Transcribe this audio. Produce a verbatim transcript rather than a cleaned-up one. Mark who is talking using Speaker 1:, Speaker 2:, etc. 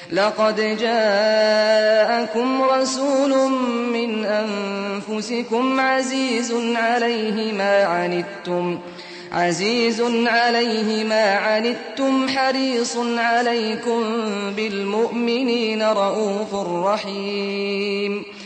Speaker 1: لقد جاءكم رسول من أنفسكم عزيز عليه ما عنتم عزيز عليه ما عنتم حريص عليكم بالمؤمنين رءوف رحيم